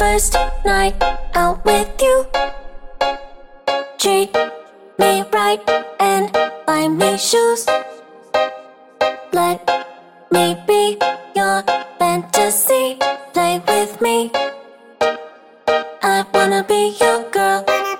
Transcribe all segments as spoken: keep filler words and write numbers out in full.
first night out with you. Treat me right and buy me shoes. Let me be your fantasy. Play with me. I wanna be your girl.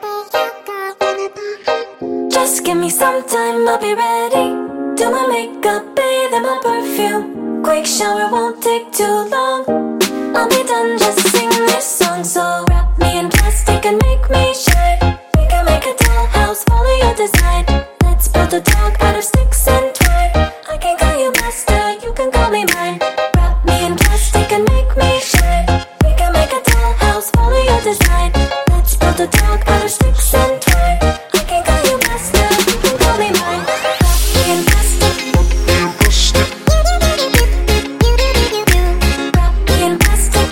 Just give me some time, I'll be ready. Do my makeup, bathe in my perfume. Quick shower won't take too long. I'll be done, just sing this song. So wrap me in plastic and make me shine. We can make a dollhouse, follow your design. Let's build a dog out of sticks and twine. I can call you master, you can call me mine. Wrap me in plastic and make me shine. We can make a dollhouse, follow your design. Let's build a dog out of sticks and twine. I can call you master, you can call me mine. Wrap me in plastic. Wrap me in plastic.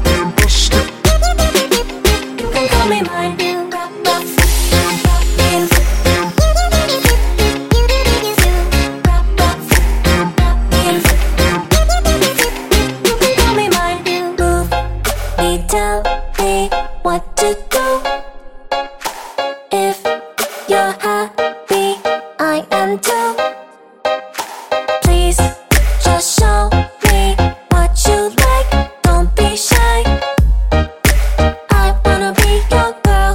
You can call me mine. Wrap, wrap, wrap me in. Wrap, wrap, wrap me in. You can call me mine. Move me, tell me what to do. If you're happy, I am too. Please just show me what you like. Don't be shy. I wanna be your girl.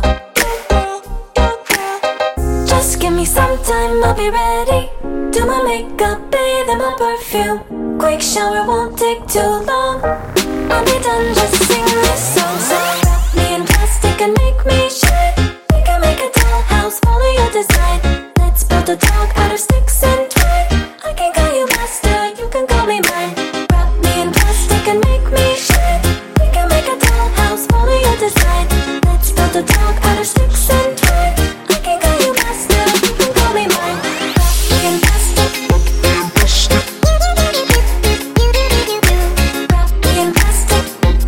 Just give me some time, I'll be ready. Do my makeup, bathe in my perfume. Quick shower won't take too long. I'll be done, just sing this song. So wrap me in plastic and make me shine. We can make a dollhouse, follow your design. Let's build a dog out of sticks and twine. I can call you master, you can call me mine. Wrap me in plastic and make me shine. We can make a dollhouse, follow your design. Let's build a dog out of sticks and twine. I can call you master, you can call me mine. Wrap me in plastic. Wrap me in plastic.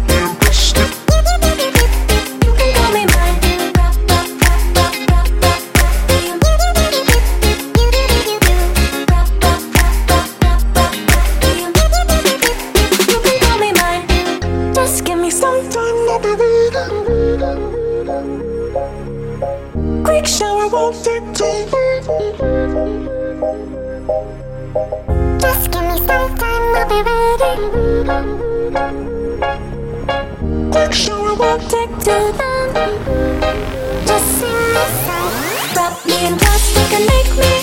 You can call me mine. Wrap, wrap, wrap, wrap, wrap, wrap, wrap me in. Wrap, wrap, wrap, wrap, wrap, wrap, wrap me in. You can call me mine. Just give me some time, I'll be waiting. Quick shower won't take too long. Just give me some time, I'll be ready. Quick shower won't take too long. Just sing this song. Wrap me in plastic and make me